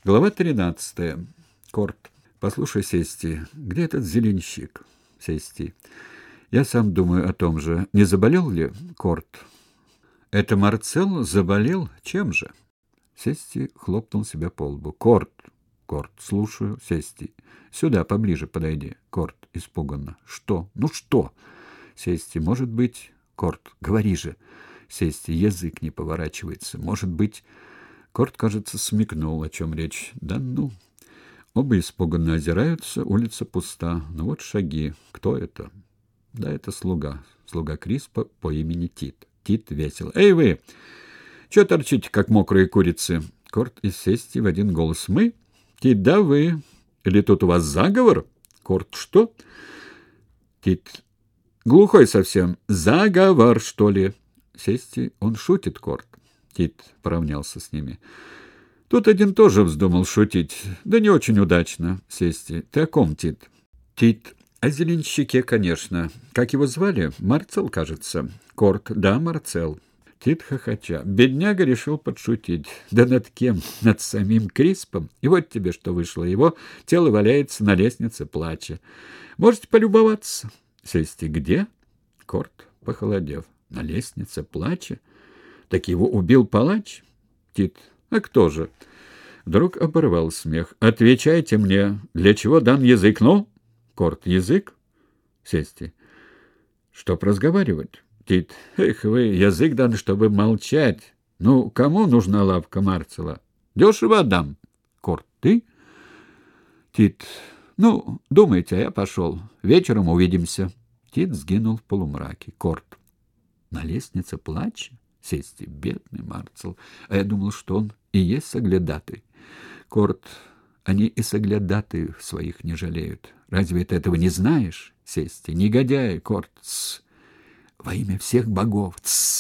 Глава 13. Корт. Послушай, Сести, где этот зеленщик? Сести. Я сам думаю о том же. Не заболел ли Корт? Это Марцел заболел? Чем же? Сести хлопнул себя по лбу. Корт. Корт. Слушаю. Сести. Сюда, поближе подойди. Корт. Испуганно. Что? Ну что? Сести. Может быть... Корт. Говори же. Сести. Язык не поворачивается. Может быть... Корт, кажется, смекнул, о чем речь. Да ну! Оба испуганно озираются, улица пуста. Ну вот шаги. Кто это? Да это слуга. Слуга Криспа по имени Тит. Тит весело. «Эй вы! Чё торчите, как мокрые курицы?» Корт и Сести в один голос. «Мы? Тит, да вы. Или тут у вас заговор?» Корт. «Что?» Тит. «Глухой совсем. Заговор, что ли?» Сести. «Он шутит, Корт». Тит поравнялся с ними. Тут один тоже вздумал шутить. Да не очень удачно. Сести. Ты о ком, Тит? Тит. О зеленщике, конечно. Как его звали? Марцел, кажется. Корт. Да, Марцел. Тит хохоча. Бедняга решил подшутить. Да над кем? Над самим Криспом. И вот тебе что вышло. Его тело валяется на лестнице, плача. Можете полюбоваться. Сести. Где? Корт, похолодев. На лестнице, плача. Так его убил палач? Тит. А кто же? Вдруг оборвал смех. Отвечайте мне, для чего дан язык? Ну? Корт. Язык? Сести. Чтоб разговаривать. Тит. Эх вы, язык дан, чтобы молчать. Ну, кому нужна лавка Марцела? Дешево отдам. Корт. Ты? Тит. Ну, думайте, а я пошел. Вечером увидимся. Тит сгинул в полумраке. Корт. На лестнице плача? Сести. Бедный Марцел. А я думал, что он и есть соглядатый. Корт. Они и соглядатаев своих не жалеют. Разве ты этого не знаешь? Сести. Негодяй, Корт. Тс. Во имя всех богов. Тс.